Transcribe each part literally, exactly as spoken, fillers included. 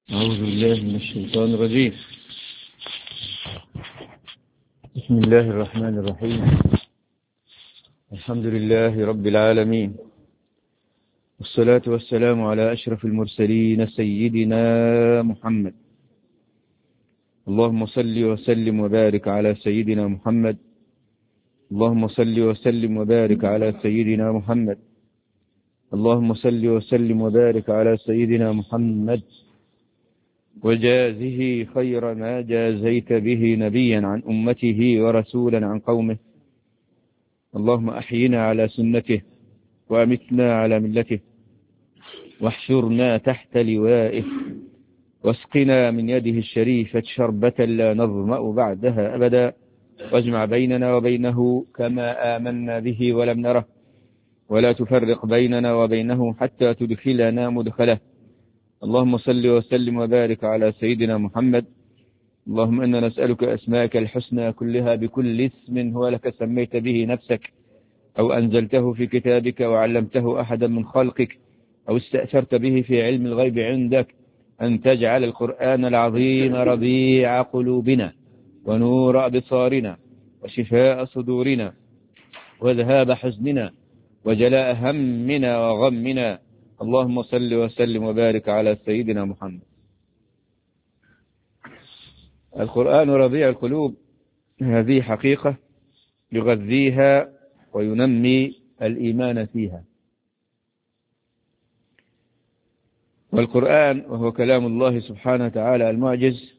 أعوذ بالله من الشيطان الرجيم. بسم الله الرحمن الرحيم. الحمد لله رب العالمين، والصلاة والسلام على أشرف المرسلين سيدنا محمد. اللهم صل وسلم وبارك على سيدنا محمد. اللهم صل وسلم وبارك على سيدنا محمد. اللهم صل وسلم وبارك على سيدنا محمد، وجازه خير ما جازيت به نبيا عن أمته ورسولا عن قومه. اللهم أحينا على سنته وأمتنا على ملته، واحشرنا تحت لوائه، واسقنا من يده الشريفة شربة لا نظمأ بعدها أبدا، واجمع بيننا وبينه كما آمنا به ولم نره، ولا تفرق بيننا وبينه حتى تدخلنا مدخله. اللهم صل وسلم وبارك على سيدنا محمد. اللهم إنا نسألك أسماءك الحسنى كلها بكل اسم هو لك سميت به نفسك، أو أنزلته في كتابك وعلمته أحدا من خلقك، أو استأثرت به في علم الغيب عندك، أن تجعل القرآن العظيم ربيع قلوبنا ونور أبصارنا وشفاء صدورنا وذهاب حزننا وجلاء همنا وغمنا. اللهم صل وسلم وبارك على سيدنا محمد. القرآن ربيع القلوب، هذه حقيقة يغذيها وينمي الإيمان فيها. والقرآن وهو كلام الله سبحانه وتعالى المعجز،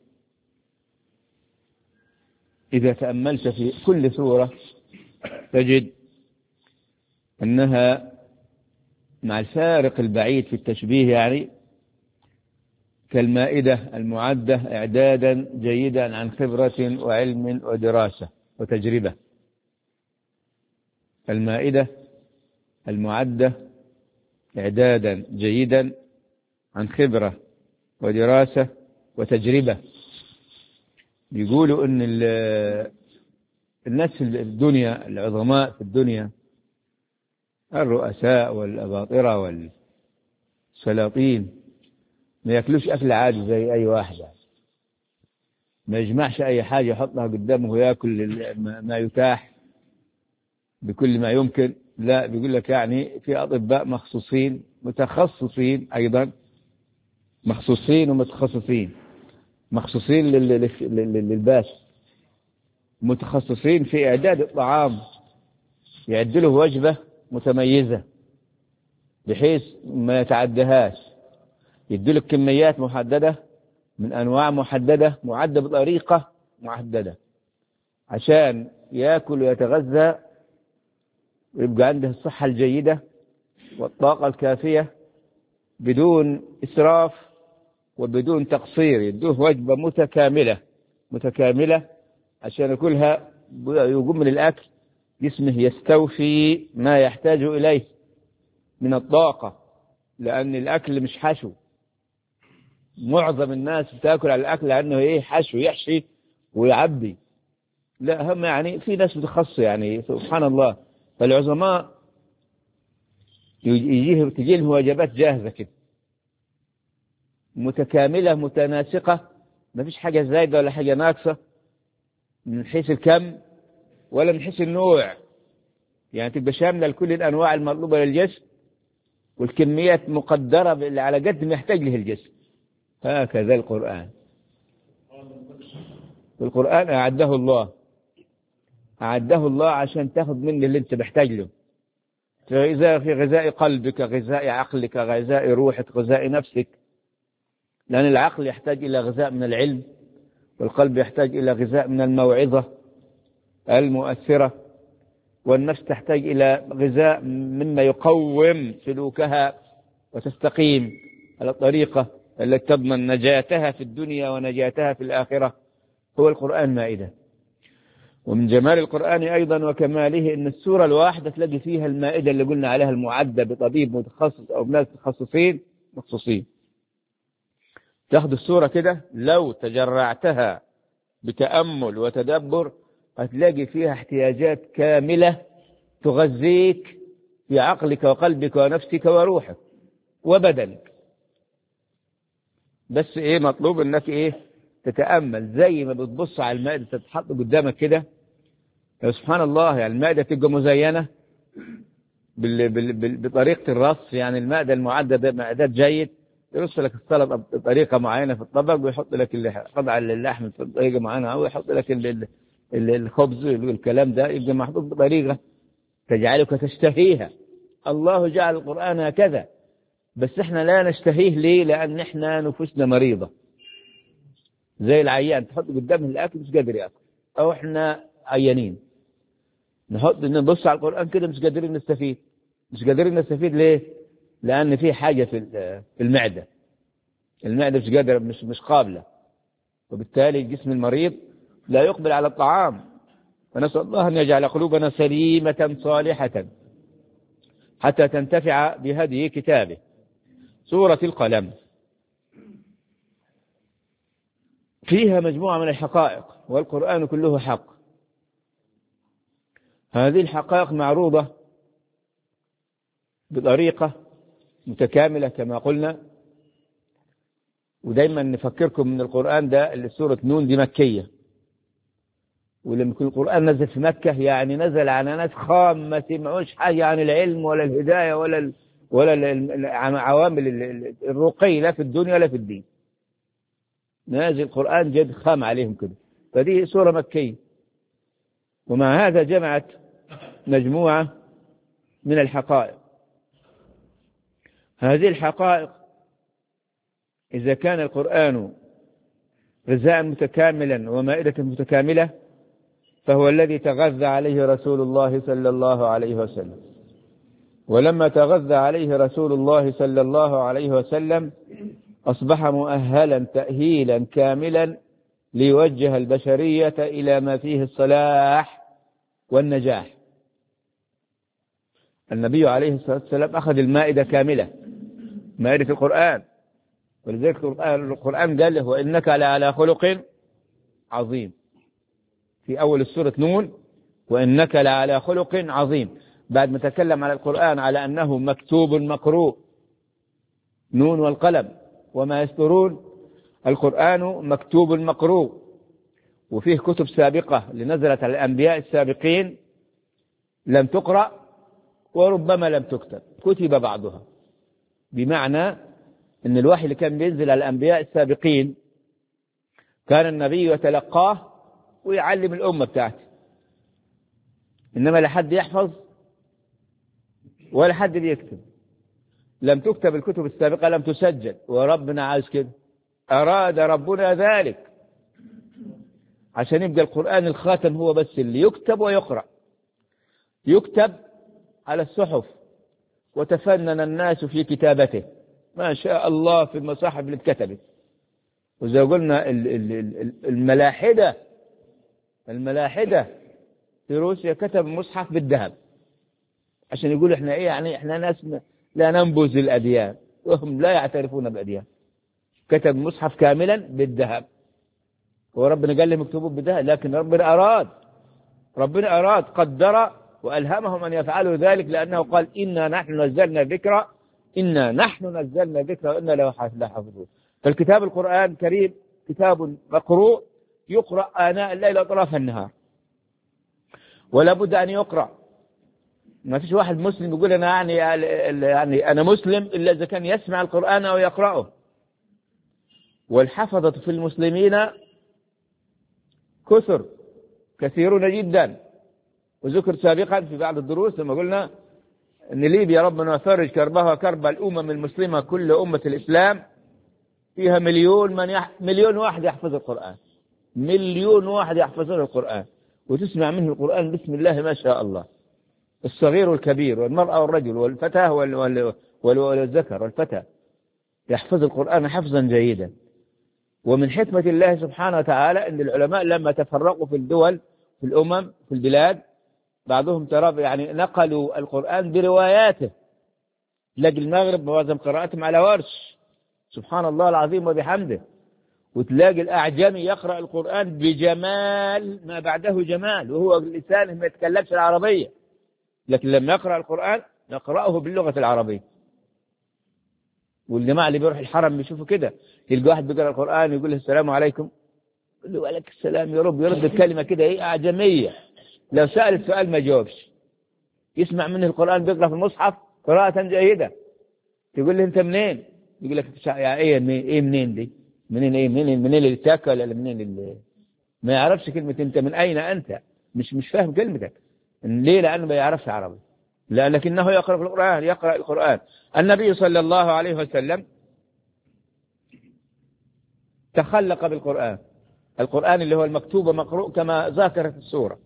إذا تأملت في كل سورة تجد أنها مع الفارق البعيد في التشبيه يعني كالمائدة المعدة إعدادا جيدا عن خبرة وعلم ودراسة وتجربة. المائدة المعدة إعدادا جيدا عن خبرة ودراسة وتجربة. يقولوا أن الناس في الدنيا، العظماء في الدنيا، الرؤساء والأباطرة والسلاطين، ما يأكلوش أكل عادي زي أي واحد، ما يجمعش أي حاجة يحطها قدامه ويأكل ما يتاح بكل ما يمكن. لا، بيقول لك يعني في أطباء مخصوصين متخصصين، أيضا مخصوصين ومتخصصين، مخصوصين للباس، متخصصين في إعداد الطعام، يعدله وجبة متميزة بحيث ما يتعدهاش، يدلك كميات محددة من أنواع محددة معدة بطريقة محددة عشان يأكل ويتغذى ويبقى عنده الصحة الجيدة والطاقة الكافية بدون إسراف وبدون تقصير. يدوه وجبة متكاملة متكاملة عشان يأكلها يقوم من الأكل جسمه يستوفي ما يحتاج إليه من الطاقة، لأن الأكل مش حشو. معظم الناس بتاكل على الأكل لأنه إيه، حشو، يحشي ويعبي. لا، هم يعني في ناس متخصصة يعني سبحان الله. فالعظماء يجيه تجي لهم وجبات جاهزة كده متكاملة متناسقة، ما فيش حاجة زايدة ولا حاجة ناقصة من حيث الكم ولا من حيث النوع، يعني تبقى شاملة لكل الأنواع المطلوبة للجسم والكميات مقدرة على قد ما يحتاج له الجسم. هكذا القرآن. القرآن أعده الله أعده الله عشان تاخذ منه اللي أنت محتاج له، في غذاء في غذاء قلبك، غذاء عقلك، غذاء روحك، غذاء نفسك. لأن العقل يحتاج إلى غذاء من العلم، والقلب يحتاج إلى غذاء من الموعظة المؤثرة، والنفس تحتاج إلى غذاء مما يقوم سلوكها وتستقيم على الطريقة التي تضمن نجاتها في الدنيا ونجاتها في الآخرة. هو القرآن مائدة. ومن جمال القرآن أيضا وكماله أن السورة الواحدة تلاقي فيها المائدة اللي قلنا عليها المعدة بطبيب متخصص أو ناس متخصصين مخصوصين. تاخذ السورة كده لو تجرعتها بتأمل وتدبر هتلاقي فيها احتياجات كاملة تغذيك في عقلك وقلبك ونفسك وروحك وبدنك. بس إيه مطلوب إنك إيه تتأمل زي ما بتبص على المائدة تتحط قدامك كده. سبحان الله، يعني المائدة تبقى مزينة بال... بال... بال... بطريقة الرص، يعني المائدة المعدة معدات جيد، يرص لك السلطة بطريقة معينة في الطبق، ويحط لك قطع اللحم بطريقة معينة، أو يحط لك ال... ال... الخبز والكلام ده يبقى محطوط بطريقة تجعلك تشتهيها. الله جعل القرآن هكذا، بس احنا لا نشتهيه. ليه؟ لأن احنا نفوسنا مريضة زي العيان، تحط قدامه الأكل مش قادر يأكل، أو احنا عيانين نحط نبص على القرآن كده مش قادرين نستفيد. مش قادرين نستفيد ليه؟ لأن في حاجة في في المعدة، المعدة مش قادرة، مش مش قابلة، وبالتالي الجسم المريض لا يقبل على الطعام. فنسأل الله أن يجعل قلوبنا سليمة صالحة حتى تنتفع بهدي كتابه. سورة القلم فيها مجموعة من الحقائق، والقرآن كله حق. هذه الحقائق معروضة بطريقة متكاملة كما قلنا. ودايما نفكركم من القرآن ده اللي سورة نون دي مكية، ولما يكون القرآن نزل في مكة يعني نزل على ناس خام ما سمعوش حاجة عن العلم ولا الهداية ولا ال ولا عوامل الرقي لا في الدنيا ولا في الدين. نازل القرآن جد خام عليهم كده، فدي سورة مكية. ومع هذا جمعت مجموعة من الحقائق. هذه الحقائق إذا كان القرآن غذاء متكاملا ومائدة متكاملة، فهو الذي تغذى عليه رسول الله صلى الله عليه وسلم. ولما تغذى عليه رسول الله صلى الله عليه وسلم أصبح مؤهلا تأهيلا كاملا ليوجه البشرية إلى ما فيه الصلاح والنجاح. النبي عليه الصلاة والسلام أخذ المائدة كاملة، مائدة القرآن، ولذلك القرآن قال له وإنك لعلى خلق عظيم في أول السورة نون، وإنك لعلى خلق عظيم. بعد ما تكلم على القرآن على أنه مكتوب مقروء، نون والقلم وما يسطرون، القرآن مكتوب مقروء، وفيه كتب سابقة لنزلت على الأنبياء السابقين لم تقرأ وربما لم تكتب، كتب بعضها. بمعنى أن الوحي اللي كان بينزل على الأنبياء السابقين كان النبي يتلقاه ويعلم الأمة بتاعته، إنما لا حد يحفظ ولا حد بيكتب. لم تكتب الكتب السابقة، لم تسجل، وربنا عايز كده، أراد ربنا ذلك عشان يبقى القرآن الخاتم هو بس اللي يكتب ويقرأ. يكتب على الصحف وتفنن الناس في كتابته ما شاء الله في المصاحف اللي اتكتبت. وزي قلنا الملاحدة الملاحدة في روسيا كتب مصحف بالذهب عشان يقول احنا ايه، يعني احنا ناس لا ننبذ الأديان وهم لا يعترفون بالأديان. كتب مصحف كاملا بالذهب، وربنا قال لهم اكتبوا بالذهب، لكن ربنا أراد ربنا أراد قدر وألهمهم أن يفعلوا ذلك، لأنه قال إنا نحن نزلنا الذكر إنا نحن نزلنا الذكر وإنا له حافظون. فالكتاب القرآن الكريم كتاب مقروء يقرأ آناء الليل وأطراف النهار، ولا بد أن يقرأ. ما فيش واحد مسلم يقول أنا يعني يعني أنا مسلم إلا إذا كان يسمع القرآن أو يقرأه. والحفظة في المسلمين كثر كثيرون جدا، وذكر سابقا في بعض الدروس لما قلنا أن ليبيا ربنا يفرج كربها وكرب الأمم المسلمة، كل أمة الإسلام فيها مليون من يح... مليون واحد يحفظ القرآن، مليون واحد يحفظون القرآن، وتسمع منه القرآن بسم الله ما شاء الله، الصغير والكبير والمرأة والرجل والفتاة وال... وال... وال... والذكر والفتاة يحفظ القرآن حفظا جيدا. ومن حكمة الله سبحانه وتعالى أن العلماء لما تفرقوا في الدول في الأمم في البلاد، بعضهم ترى يعني نقلوا القرآن برواياته. تلاقي المغرب معظم قراءتهم على ورش، سبحان الله العظيم وبحمده، وتلاقي الأعجمي يقرأ القرآن بجمال ما بعده جمال، وهو لسانه ما يتكلمش العربية، لكن لما يقرأ القرآن نقرأه باللغة العربية. والجماعة اللي بيروح الحرم بيشوفوا كده، يلقى واحد بيقرأ القرآن يقول له السلام عليكم، يقول له وعليك السلام يا رب، يرد الكلمة كده ايه أعجمية، لو سأل السؤال ما جاوبش، يسمع منه القرآن بيقرأ في المصحف قراءة جيدة، تقول له أنت منين؟ يقول لك يا إيه منين؟ إيه منين دي؟ منين إيه منين منين اللي تاكل ولا منين اللي ما يعرفش كلمة أنت من أين أنت، مش مش فاهم كلمتك، ليه؟ لأنه ما يعرفش عربي، لا لكنه يقرأ في القرآن، يقرأ القرآن. النبي صلى الله عليه وسلم تخلق بالقرآن، القرآن اللي هو المكتوب ومقروء كما ذكرت السورة،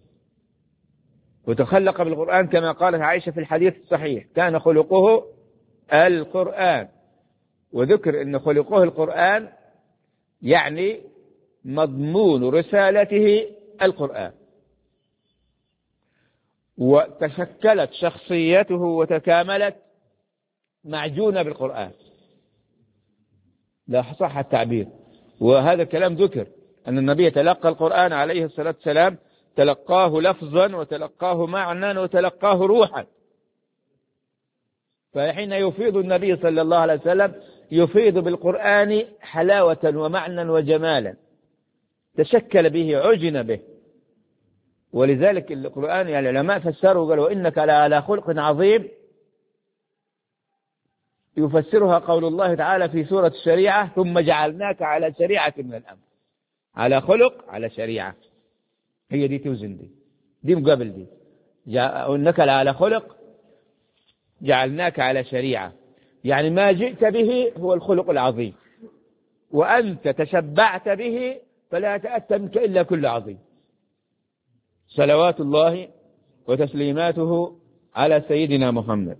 وتخلق بالقرآن كما قالت عائشة في الحديث الصحيح كان خلقه القرآن، وذكر أن خلقه القرآن يعني مضمون رسالته القرآن، وتشكلت شخصيته وتكاملت معجونة بالقرآن، لا صح التعبير. وهذا الكلام ذكر أن النبي تلقى القرآن عليه الصلاة والسلام، تلقاه لفظا وتلقاه معنى وتلقاه روحا، فحين يفيض النبي صلى الله عليه وسلم يفيض بالقرآن حلاوة ومعنى وجمالا، تشكل به عجن به. ولذلك القرآن يعني العلماء فسروا قالوا إنك لعلى خلق عظيم، يفسرها قول الله تعالى في سورة الشريعة ثم جعلناك على شريعة من الأمر، على خلق على شريعة، هي دي توزن دي دي مقابل دي، إنك لعلى خلق جعلناك على شريعة، يعني ما جئت به هو الخلق العظيم، وأنت تشبعت به فلا يتأتى منك إلا كل عظيم. صلوات الله وتسليماته على سيدنا محمد.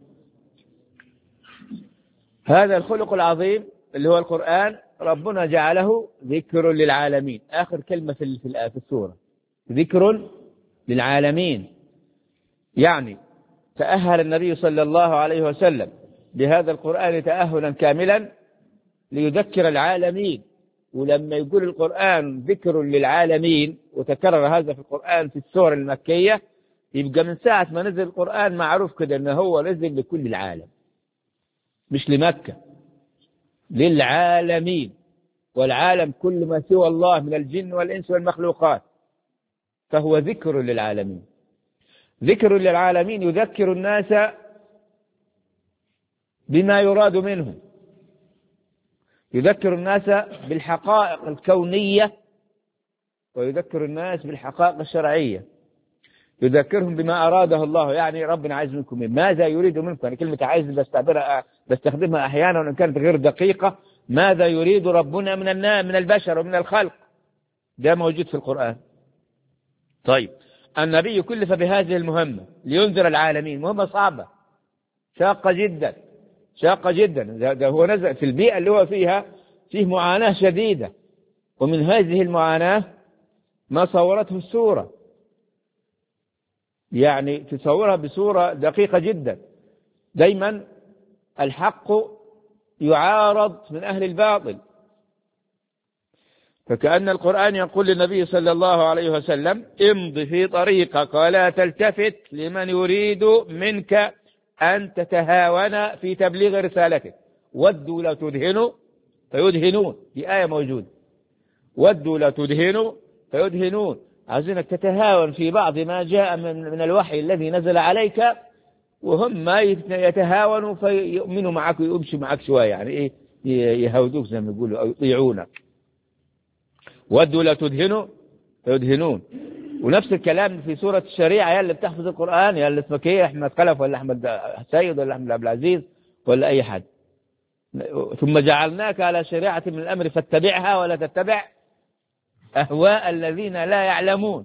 هذا الخلق العظيم اللي هو القرآن ربنا جعله ذكر للعالمين، آخر كلمة في في السورة ذكر للعالمين، يعني تأهل النبي صلى الله عليه وسلم بهذا القرآن تأهلا كاملا ليذكر العالمين. ولما يقول القرآن ذكر للعالمين وتكرر هذا في القرآن في السور المكية، يبقى من ساعة ما نزل القرآن معروف كده أنه هو نزل لكل العالم، مش لمكة، للعالمين، والعالم كل ما سوى الله من الجن والإنس والمخلوقات، فهو ذكر للعالمين. ذكر للعالمين يذكر الناس بما يراد منهم، يذكر الناس بالحقائق الكونية ويذكر الناس بالحقائق الشرعية، يذكرهم بما أراده الله، يعني ربنا عايز منكم ماذا يريد منكم، يعني كلمة عايز بستعبرها بستخدمها أحيانا وإن كانت غير دقيقة، ماذا يريد ربنا من الناس من البشر ومن الخلق، ده موجود في القرآن. طيب النبي كلف بهذه المهمة لينذر العالمين، مهمة صعبة شاقة جدا شاقة جدا، ده هو نزل في البيئة اللي هو فيها فيه معاناة شديدة، ومن هذه المعاناة ما صورته السورة، يعني تصورها بصورة دقيقة جدا. دايما الحق يعارض من أهل الباطل، فكأن القرآن يقول للنبي صلى الله عليه وسلم امض في طريقك ولا تلتفت لمن يريد منك أن تتهاون في تبليغ رسالته، ودوا لا تدهنوا فيدهنون، دي آية موجودة، ودوا لا تدهنوا فيدهنون، عايزينك تتهاون في بعض ما جاء من, من الوحي الذي نزل عليك، وهم ما يتهاونوا فيؤمنوا معك ويمشوا معك شوية، يعني إيه يهودوك زي ما يقولوا أو يطيعونك. ودوا لا تدهنوا فيدهنون. ونفس الكلام في سورة الشريعة، يا اللي بتحفظ القرآن، يا اللي اسمك ايه، أحمد خلف ولا أحمد سيد ولا أحمد عبد العزيز ولا أي حد، ثم جعلناك على شريعة من الأمر فاتبعها ولا تتبع أهواء الذين لا يعلمون،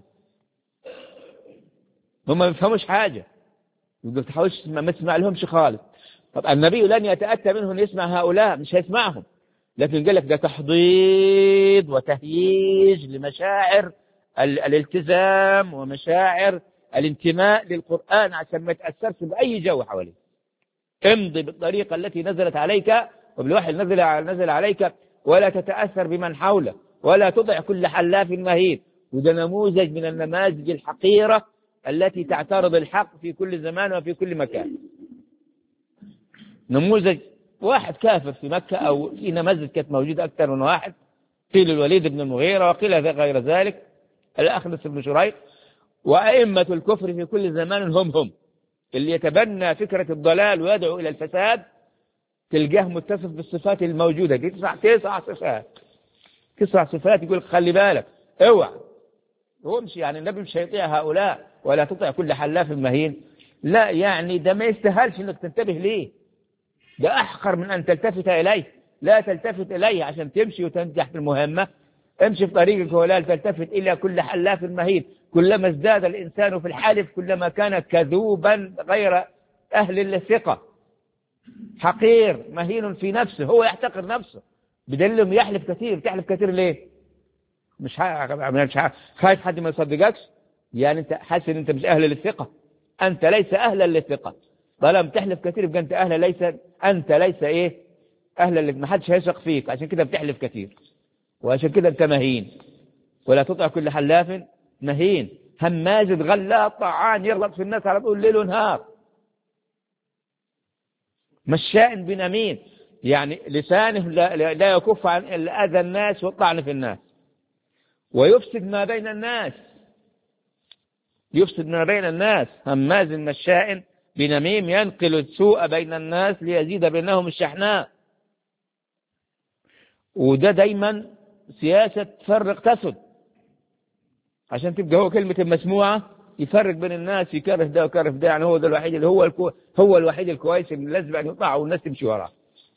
هم ما يفهموش حاجة، يقول تحاولش ما تسمع لهمش خالص. طب النبي لن يتأتى منه أن يسمع هؤلاء، مش هيسمعهم، لكن قال لك ده تحضيض وتهييج لمشاعر الالتزام ومشاعر الانتماء للقرآن عشان ما يتأثرش بأي جو حواليه. امضي بالطريقة التي نزلت عليك وبالوحي الذي نزل عليك، ولا تتأثر بمن حولك، ولا تضع كل حلاف مهين. وده نموذج من النماذج الحقيرة التي تعترض الحق في كل زمان وفي كل مكان، نموذج واحد كافر في مكة أو في مسجد كانت موجودة أكثر من واحد، قيل الوليد بن المغيرة وقيل غير ذلك الأخنس بن شريح، وأئمة الكفر في كل زمان هم هم اللي يتبنى فكرة الضلال ويدعو إلى الفساد، تلقاه متصف بالصفات الموجودة دي، تسع تسع صفات تسع صفات يقول خلي بالك اوعى هو مش يعني النبي مش هيطيع هؤلاء ولا تطيع كل حلاف مهين، لا يعني ده ما يستاهلش انك تنتبه ليه، ده أحقر من أن تلتفت إليه، لا تلتفت إليه عشان تمشي وتنجح في المهمة، امشي في طريقك ولا تلتفت إلى كل حلاف مهين، كلما ازداد الإنسان في الحلف كلما كان كذوبا غير أهل الثقة، حقير مهين في نفسه، هو يحتقر نفسه بدلهم يحلف كثير. تحلف كثير ليه؟ مش مش خايف حد ما يصدقكش؟ يعني انت حاسس ان انت مش اهل للثقة، انت ليس اهلا للثقة، طالما تحلف كثير يبقى انت اهل ليس انت ليس ايه اهلا لك، ما حدش هيثق فيك، عشان كده بتحلف كثير، وعشان كده انت مهين. ولا تطع كل حلاف مهين هماز غلاط طعان يغلط في الناس على طول ليل ونهار، مشاء بنميم، يعني لسانه لا, لا يكف عن اذى الناس والطعن في الناس، ويفسد ما بين الناس يفسد ما بين الناس هماز مشاء بنميم ينقل السوء بين الناس ليزيد بينهم الشحناء. وده دايما سياسة تفرق تسد، عشان تبقى هو كلمة مسموعة يفرق بين الناس، يكره ده وكره ده، يعني هو ده الوحيد اللي هو الكو هو الوحيد الكويس اللي لازم أن يطاع والناس تمشي وراه.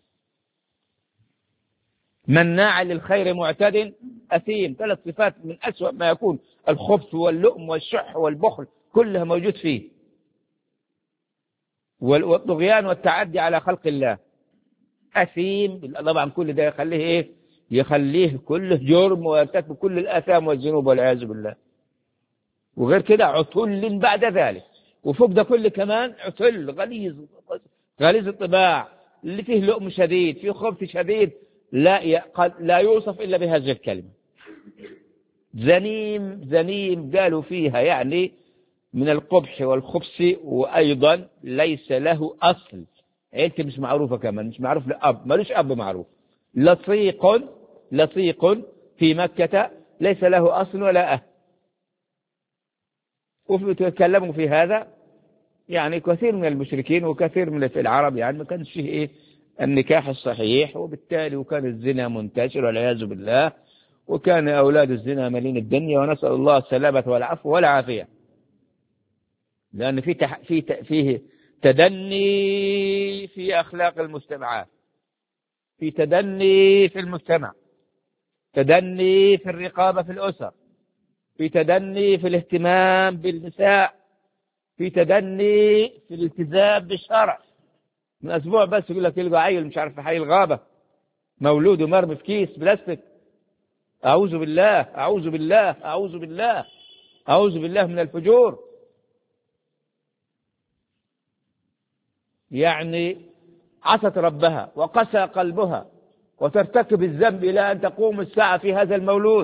مناع للخير معتد أثيم، ثلاث صفات من أسوأ ما يكون، الخبث واللؤم والشح والبخل كلها موجود فيه، والطغيان والتعدي على خلق الله. أثيم طبعا كل ده يخليه إيه؟ يخليه كله جرم ويرتكب كل الآثام والذنوب والعياذ بالله. وغير كده عتل بعد ذلك، وفوق ده كله كمان عتل غليظ غليظ الطباع اللي فيه لؤم شديد، فيه خبث شديد، لا لا يوصف إلا بهذه الكلمة. ذنيم ذنيم قالوا فيها يعني من القبح والخبث، وأيضا ليس له أصل، عيلته مش معروفة كمان، مش معروف لأب، ملوش أب معروف. لصيق لصيق في مكة ليس له أصل ولا أهل. وتكلموا في هذا يعني كثير من المشركين وكثير من في العرب، يعني ما كانش فيه إيه النكاح الصحيح، وبالتالي وكان الزنا منتشر والعياذ بالله، وكان أولاد الزنا مالين الدنيا، ونسأل الله السلامة والعفو والعافية. لأن في تح... في ت... فيه تدني في أخلاق المجتمعات، في تدني في المجتمع، تدني في الرقابة في الأسر، في تدني في الاهتمام بالنساء، في تدني في الالتزام بالشرع. من أسبوع بس يقول لك يلقى عيل مش عارف في حي الغابة مولود ومرمي في كيس بلاستيك، أعوذ بالله أعوذ بالله أعوذ بالله أعوذ بالله من الفجور. يعني عصت ربها وقسى قلبها وترتكب الذنب إلى أن تقوم الساعة في هذا المولود.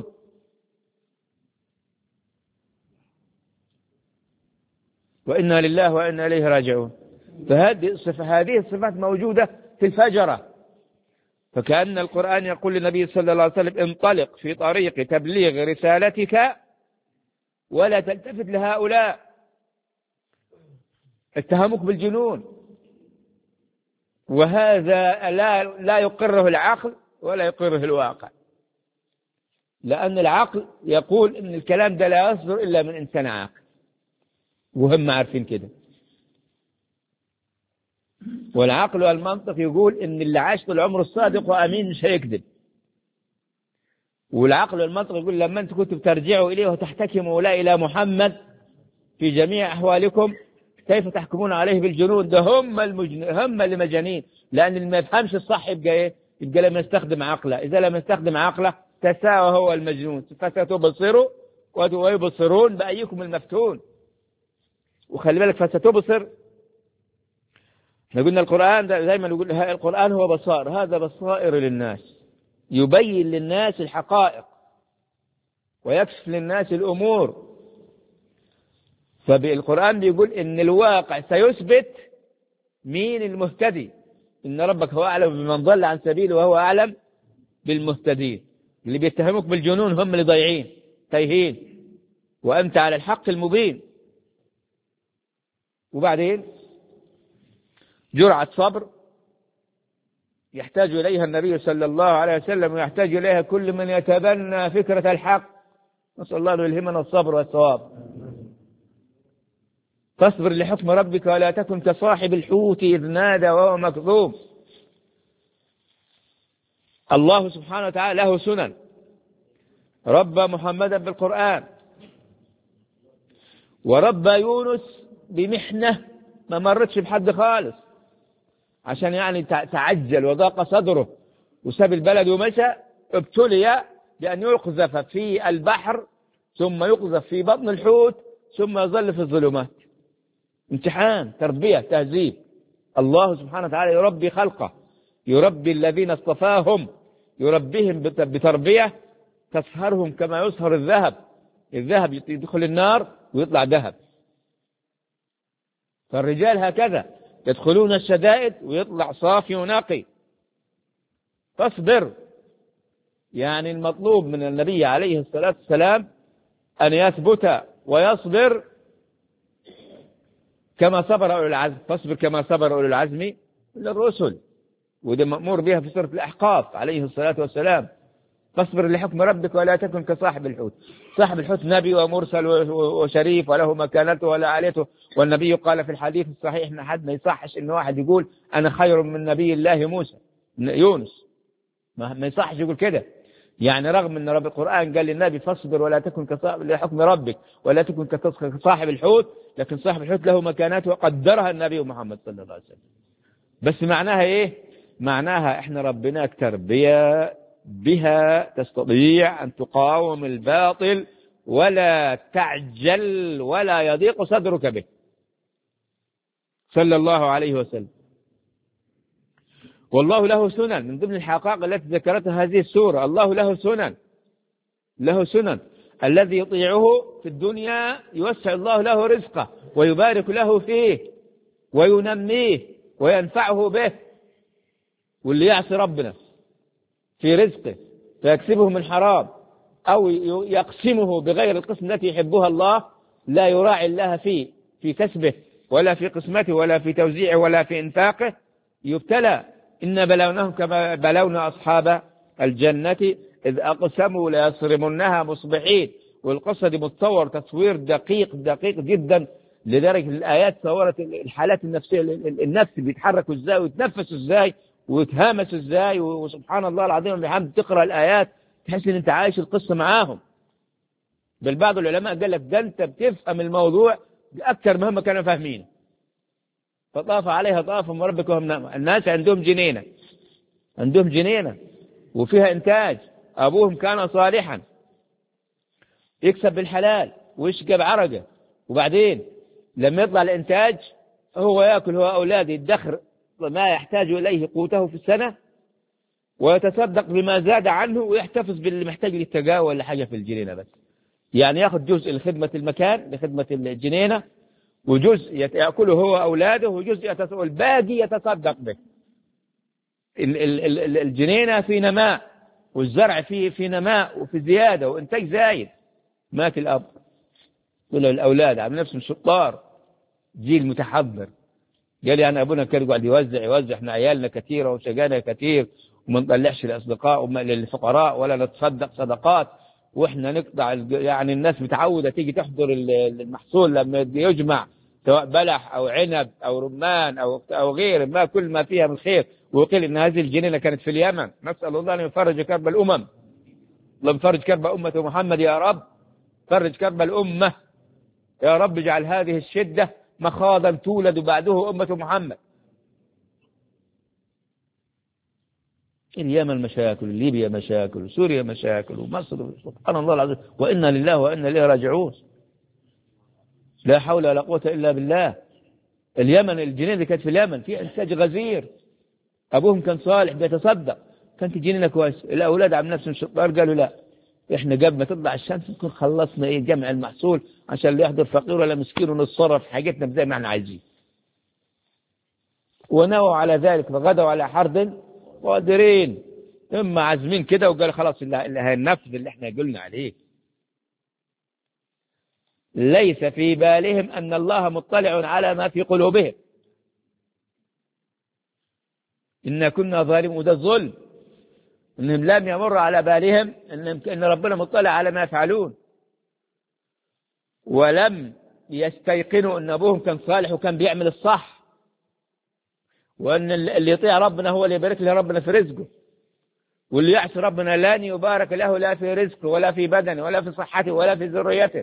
وإنا لله وإنا إليه راجعون. فهذه الصفة هذه الصفات موجودة في الفجرة. فكأن القرآن يقول للنبي صلى الله عليه وسلم انطلق في طريق تبليغ رسالتك ولا تلتفت لهؤلاء اتهموك بالجنون، وهذا لا لا يقره العقل ولا يقره الواقع، لأن العقل يقول إن الكلام ده لا يصدر إلا من إنسان عاقل، وهم عارفين كده. والعقل والمنطق يقول إن اللي عاش طول عمره الصادق وأمين مش هيكذب. والعقل والمنطق يقول لما أنتم كنتم ترجعوا إليه وتحتكموا لا إلى محمد في جميع أحوالكم كيف تحكمون عليه بالجنون؟ ده هم المجن... هم اللي مجانين، لأن اللي ما يفهمش الصح يبقى إيه؟ يبقى لما يستخدم عقله، إذا لم يستخدم عقله تساوى هو المجنون. فستبصروا ويبصرون بأيكم المفتون. وخلي بالك فستبصر، احنا قلنا القرآن دائما يقول القرآن هو بصائر، هذا بصائر للناس، يبين للناس الحقائق ويكشف للناس الأمور. فالقرآن بيقول إن الواقع سيثبت مين المهتدي، إن ربك هو أعلم بمن ضل عن سبيله وهو أعلم بالمهتدين. اللي بيتهموك بالجنون هم اللي ضايعين تايهين، وأنت على الحق المبين. وبعدين جرعة صبر يحتاج إليها النبي صلى الله عليه وسلم، ويحتاج إليها كل من يتبنى فكرة الحق. نسأل الله أن يلهمنا الصبر والثواب. فاصبر لحكم ربك ولا تكن كصاحب الحوت إذ نادى وهو مكذوب. الله سبحانه وتعالى له سنن، ربى محمدا بالقرآن، وربى يونس بمحنة ما مرتش بحد خالص، عشان يعني تعجل وضاق صدره وساب البلد ومشى. ابتلي بأن يقذف في البحر، ثم يقذف في بطن الحوت، ثم يظل في الظلمات. امتحان، تربية، تهذيب. الله سبحانه وتعالى يربي خلقه، يربي الذين اصطفاهم، يربيهم بتربية تصهرهم كما يصهر الذهب. الذهب يدخل النار ويطلع ذهب. فالرجال هكذا يدخلون الشدائد ويطلع صافي ونقي. فاصبر، يعني المطلوب من النبي عليه الصلاة والسلام أن يثبت ويصبر كما صبر أولو العزم. فاصبر كما صبر أولو العزم للرسل، وده مأمور بها في سورة الأحقاف عليه الصلاة والسلام. فاصبر لحكم ربك ولا تكن كصاحب الحوت. صاحب الحوت نبي ومرسل وشريف وله مكانته ولا عليته. والنبي قال في الحديث الصحيح إن حد ما يصحش إن واحد يقول أنا خير من نبي الله موسى يونس، ما يصحش يقول كده. يعني رغم أن رب القرآن قال للنبي فاصبر ولا تكن كصاحب لحكم ربك ولا تكن كصاحب الحوت، لكن صاحب الحوت له مكانته وقدرها النبي محمد صلى الله عليه وسلم. بس معناها إيه؟ معناها إحنا ربناك تربية بها تستطيع أن تقاوم الباطل ولا تعجل ولا يضيق صدرك به صلى الله عليه وسلم. والله له سنن، من ضمن الحقائق التي ذكرتها هذه السورة. الله له سنن، له سنن. الذي يطيعه في الدنيا يوسع الله له رزقه ويبارك له فيه وينميه وينفعه به. واللي يعصي ربنا في رزقه فيكسبه من حرام أو يقسمه بغير القسم التي يحبها الله، لا يراعي الله فيه في كسبه ولا في قسمته ولا في توزيعه ولا في إنفاقه، يبتلى. إن بلوناهم كما بلونا أصحاب الجنة إذ أقسموا ليصرمنها مصبحين. والقصة دي متصور تصوير دقيق دقيق جدا، لدرجة الآيات صورت الحالات النفسية، النفس بيتحركوا إزاي ويتنفسوا إزاي ويتهامسوا إزاي. وسبحان الله العظيم بحمد تقرأ الآيات تحس إن أنت عايش القصة معاهم. بل بعض العلماء قال لك ده أنت بتفهم الموضوع أكثر مهما كانوا فاهمين. فطاف عليها طاف من ربك وهم نائمون. الناس عندهم جنينة، عندهم جنينة وفيها إنتاج. أبوهم كان صالحا يكسب بالحلال ويشقى بعرقه، وبعدين لما يطلع الإنتاج هو يأكل هو أولاده، يدخر ما يحتاج إليه قوته في السنة ويتصدق بما زاد عنه ويحتفظ باللي محتاج للتقاوى ولا حاجة في الجنينة بس. يعني يأخذ جزء لخدمة المكان لخدمة الجنينة، وجزء يأكله هو أولاده، وجزء يتصدق، والباقي يتصدق به. الجنينة في نماء والزرع فيه في نماء وفي زيادة وإنتاج زايد. مات الأب ولا الأولاد عم نفسهم شطار، جيل متحضر. قال يعني أبونا كان يقعد يوزع يوزع احنا عيالنا كثيرة وشجانا كثير وما نطلعش للأصدقاء وما للفقراء ولا نتصدق صدقات، واحنا نقطع. يعني الناس متعودة تيجي تحضر المحصول لما يجمع سواء بلح أو عنب أو رمان أو أو غير ما كل ما فيها من خير. وقيل إن هذه الجنينة كانت في اليمن. نسأل الله أن يفرج كرب الأمم. اللهم فرج كرب أمة محمد يا رب، فرج كرب الأمة يا رب، اجعل هذه الشدة مخاضا تولد بعده أمة محمد. اليمن مشاكل، ليبيا مشاكل، سوريا مشاكل، ومصر سبحان الله العظيم، وإنا لله وإنا إليه راجعون. لا حول ولا قوة إلا بالله. اليمن الجنينة اللي كانت في اليمن في إنتاج غزير، أبوهم كان صالح بيتصدق، كانت جنينة كويس. الأولاد عم نفسهم شطار قالوا لا إحنا قبل ما تطلع الشمس نكون خلصنا إيه جمع المحصول عشان لا يحضر فقير ولا مسكين ونتصرف حاجتنا زي ما إحنا عايزين. ونووا على ذلك فغدوا على حرد قادرين. هم عازمين كده وقال خلاص اللي هينفذ اللي احنا قلنا عليه. ليس في بالهم أن الله مطلع على ما في قلوبهم. إن كنا ظالمين، وده الظلم، إنهم لم يمر على بالهم إن ربنا مطلع على ما يفعلون، ولم يستيقنوا أن أبوهم كان صالح وكان بيعمل الصح، وأن اللي يطيع ربنا هو اللي يبارك له ربنا في رزقه، واللي يعصي ربنا لن يبارك له لا في رزقه ولا في بدنه ولا في صحته ولا في ذريته.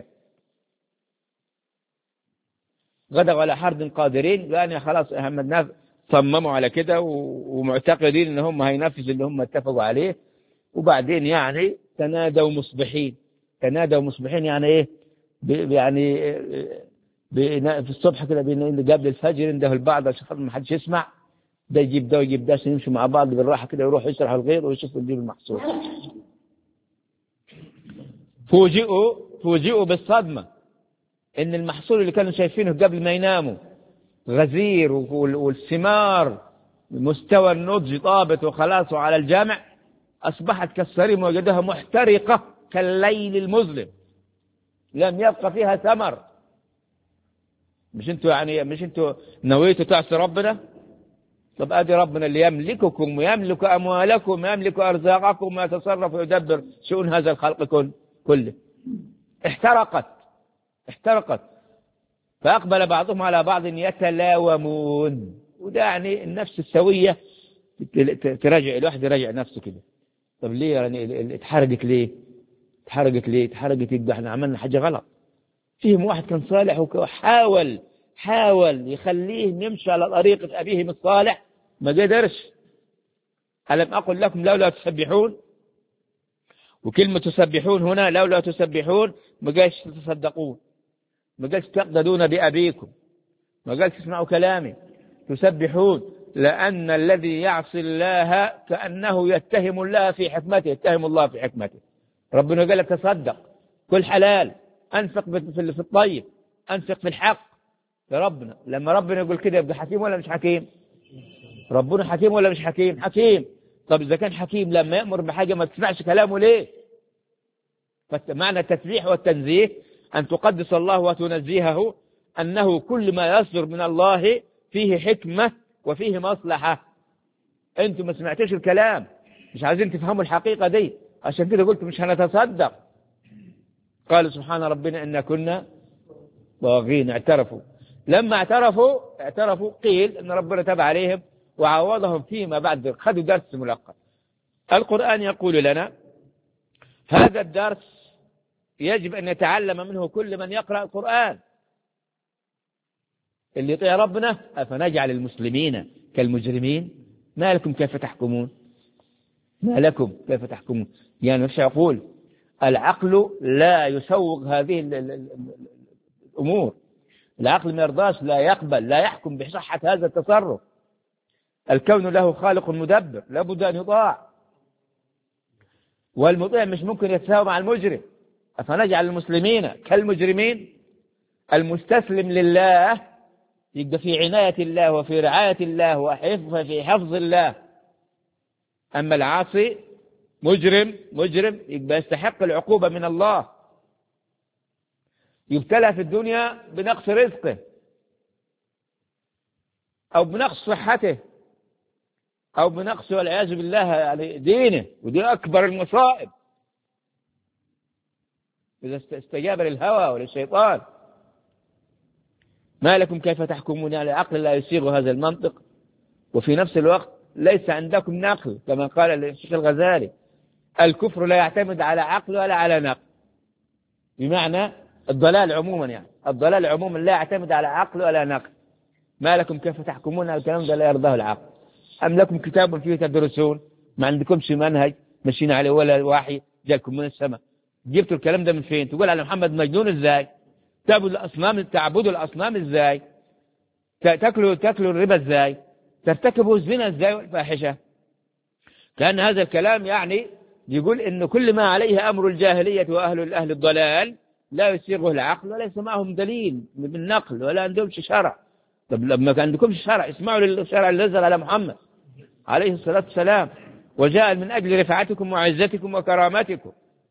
غدوا على حرد قادرين، يعني خلاص أهم الناس صمموا على كده ومعتقدين ان هم هينفذوا اللي هم اتفقوا عليه. وبعدين يعني تنادوا مصبحين. تنادوا مصبحين يعني ايه؟ يعني في الصبح كده قبل الفجر عنده البعض عشان ما حدش يسمع، ده يجيب ده ويجيب ده عشان يمشوا مع بعض بالراحه كده، يروحوا يسرحوا الغير ويشوفوا يجيب المحصول. فوجئوا فوجئوا بالصدمه ان المحصول اللي كانوا شايفينه قبل ما يناموا غزير والثمار مستوى النضج طابت وخلاص على الجامع، أصبحت كالصريم وجدها محترقة كالليل المظلم، لم يبقى فيها ثمر. مش انتوا يعني مش انتوا نويتوا تعصي ربنا؟ طب ادي ربنا اللي يملككم ويملك اموالكم ويملك ارزاقكم ويتصرف ويدبر شؤون هذا الخلق كله. احترقت احترقت فأقبل بعضهم على بعض يتلاومون. وده يعني النفس السوية تراجع الواحد، يراجع نفسه كده. طب ليه يعني اتحرقت؟ ليه اتحرقت؟ ليه اتحرقت؟ يبقى احنا عملنا حاجة غلط. فيهم واحد كان صالح وحاول حاول يخليه يمشي على طريقة أبيهم الصالح، ما قدرش. ألم أقل لكم لولا تسبحون؟ وكلمة تسبحون هنا لولا تسبحون ما قالش تصدقون، ما قالش تقتدون بأبيكم، ما قالش تسمعوا كلامي. تسبحون لأن الذي يعصي الله كأنه يتهم الله في حكمته، يتهم الله في حكمته. ربنا قال لك تصدق، كل حلال، أنفق في الطيب، أنفق في الحق يا ربنا. لما ربنا يقول كده يبقى حكيم ولا مش حكيم؟ ربنا حكيم ولا مش حكيم؟ حكيم. طب إذا كان حكيم لما يأمر بحاجة ما تسمعش كلامه ليه؟ فمعنى التسبيح والتنزيه أن تقدس الله وتنزيهه، أنه كل ما يصدر من الله فيه حكمة وفيه مصلحة. أنتم ما سمعتوش الكلام، مش عايزين تفهموا الحقيقة دي، عشان كده قلت مش هنتصدق. قال سبحان ربنا إن كنا طاغين. اعترفوا، لما اعترفوا اعترفوا قيل أن ربنا تاب عليهم وعوضهم فيما بعد، خذوا درس ملقب. القرآن يقول لنا هذا الدرس يجب أن يتعلم منه كل من يقرأ القرآن. اللي يطيع ربنا أفنجعل المسلمين كالمجرمين؟ ما لكم كيف تحكمون؟ ما لكم كيف تحكمون؟ يعني مش يقول العقل لا يسوغ هذه الأمور، العقل ما يرضاش، لا يقبل، لا يحكم بصحة هذا التصرف. الكون له خالق مدبر، لابد أن يطاع، والمطيع مش ممكن يتساوى مع المجرم. أفنجعل المسلمين كالمجرمين؟ المستسلم لله يبقى في عناية الله وفي رعاية الله وحفظ في حفظ الله. أما العاصي مجرم مجرم يبقى يستحق العقوبة من الله، يبتلى في الدنيا بنقص رزقه أو بنقص صحته أو بنقص والعياذ بالله يعني دينه، ودي أكبر المصائب إذا استجاب للهوى وللشيطان. ما لكم كيف تحكمون؟ يعني العقل لا يسيغ هذا المنطق، وفي نفس الوقت ليس عندكم نقل كما قال الشيخ الغزالي. الكفر لا يعتمد على عقل ولا على نقل، بمعنى الضلال عموما، يعني الضلال عموما لا يعتمد على عقل ولا نقل. ما لكم كيف تحكمون؟ الكلام ده لا يرضاه العقل. أم لكم كتاب فيه تدرسون؟ ما عندكمش منهج ماشيين عليه ولا وحي جاكم من السماء؟ جبتوا الكلام ده من فين؟ تقول على محمد مجنون ازاي؟ تعبدوا الأصنام تعبدوا الأصنام ازاي؟ تاكلوا تاكلوا الربا ازاي؟ ترتكبوا الزنا ازاي والفاحشة؟ كأن هذا الكلام يعني يقول إن كل ما عليه أمر الجاهلية وأهل أهل الضلال لا يسيغه العقل وليس معهم دليل بالنقل ولا عندهم شرع طب لما كان عندكمش شرع اسمعوا للشرع اللي نزل على محمد عليه الصلاة والسلام، وجاء من أجل رفعتكم وعزتكم وكرامتكم.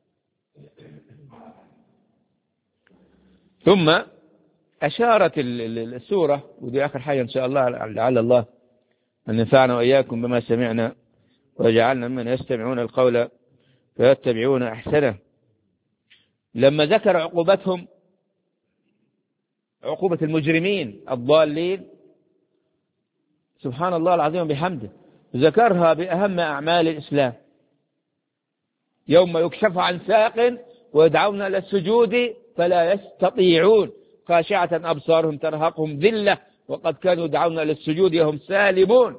ثم أشارت السورة، ودي آخر حاجة إن شاء الله، لعل الله أن ينفعنا وإياكم بما سمعنا وجعلنا ممن يستمعون القول فيتبعون أحسنه. لما ذكر عقوبتهم، عقوبة المجرمين الضالين، سبحان الله العظيم بحمده، ذكرها بأهم أعمال الإسلام. يوم يكشف عن ساق ويدعون إلى السجود فلا يستطيعون خاشعة أبصارهم ترهقهم ذلة وقد كانوا يدعون إلى السجود وهم سالمون.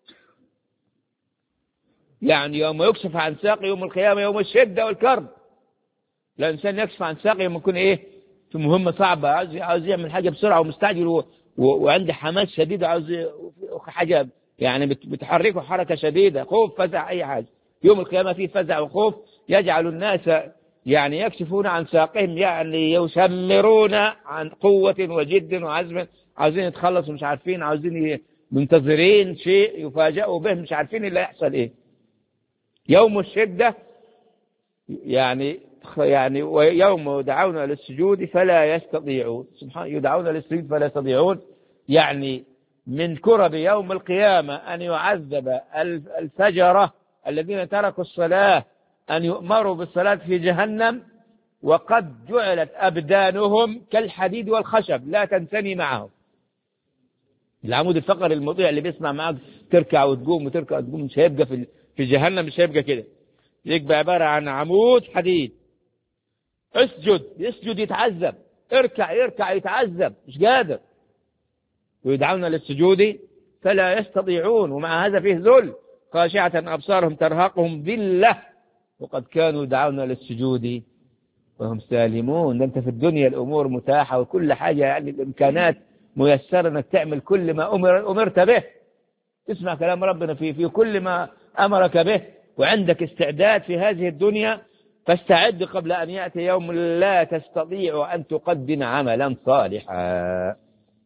يعني يوم يكشف عن ساق يوم القيامة، يوم الشدة والكرب، الإنسان يكشف عن ساق يوم يكون إيه في مهمة صعبة، عاوز عاوز يعمل حاجة بسرعة ومستعجل و... و... وعنده حماس شديد، عاوز حاجة يعني بتحركه حركة شديدة، خوف فزع أي حاجة. يوم القيامة فيه فزع وخوف يجعل الناس يعني يكشفون عن ساقهم، يعني يشمرون عن قوة وجد وعزم، عاوزين يتخلصوا مش عارفين، عاوزين منتظرين شيء يفاجئوا به مش عارفين اللي يحصل إيه. يوم الشدة يعني يعني ويوم يدعون للسجود فلا يستطيعون، سبحان يدعون للسجود فلا يستطيعون، يعني من كرب يوم القيامة أن يعذب الفجرة الذين تركوا الصلاة، أن يؤمروا بالصلاة في جهنم وقد جعلت أبدانهم كالحديد والخشب لا تنثني معهم. العمود الفقري المطيع اللي بيسمع معك تركع وتقوم وتركع وتقوم مش هيبقى في في جهنم، مش هيبقى كده، يبقى عبارة عن عمود حديد. اسجد يسجد يتعذب، اركع يركع يتعذب مش قادر، ويدعون للسجود فلا يستطيعون، ومع هذا فيه ذل، خاشعة أبصارهم ترهقهم ذلة وقد كانوا يدعون للسجود وهم سالمون. أنت في الدنيا الأمور متاحة وكل حاجة، يعني الإمكانات ميسرة أنك تعمل كل ما أمر أمرت به، تسمع كلام ربنا في في كل ما أمرك به، وعندك استعداد في هذه الدنيا، فاستعد قبل أن يأتي يوم لا تستطيع أن تقدم عملا صالحا.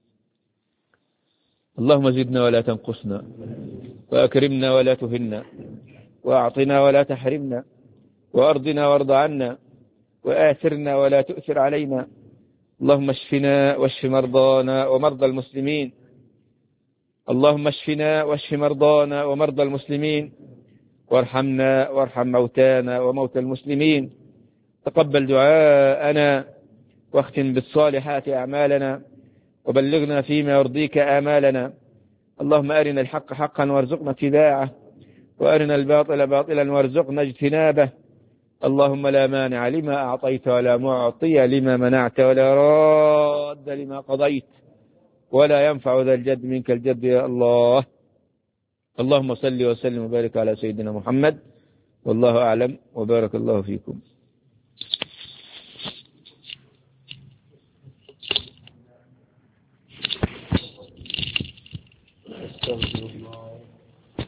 اللهم زدنا ولا تنقصنا، وأكرمنا ولا تهنا، وأعطنا ولا تحرمنا، وأرضنا وارض عنا، وآثرنا ولا تؤثر علينا. اللهم اشفنا واشف مرضانا ومرضى المسلمين، اللهم اشفنا واشف مرضانا ومرضى المسلمين، وارحمنا وارحم موتانا وموتى المسلمين. تقبل دعاءنا واختم بالصالحات أعمالنا، وبلغنا فيما يرضيك آمالنا. اللهم أرنا الحق حقا وارزقنا اتباعه، وأرنا الباطل باطلا وارزقنا اجتنابه. اللهم لا مانع لما أعطيت ولا معطي لما منعت ولا راد لما قضيت ولا ينفع ذا الجد منك الجد يا الله. اللهم صل وسلم وبارك على سيدنا محمد، والله أعلم، وبارك الله فيكم. استغفر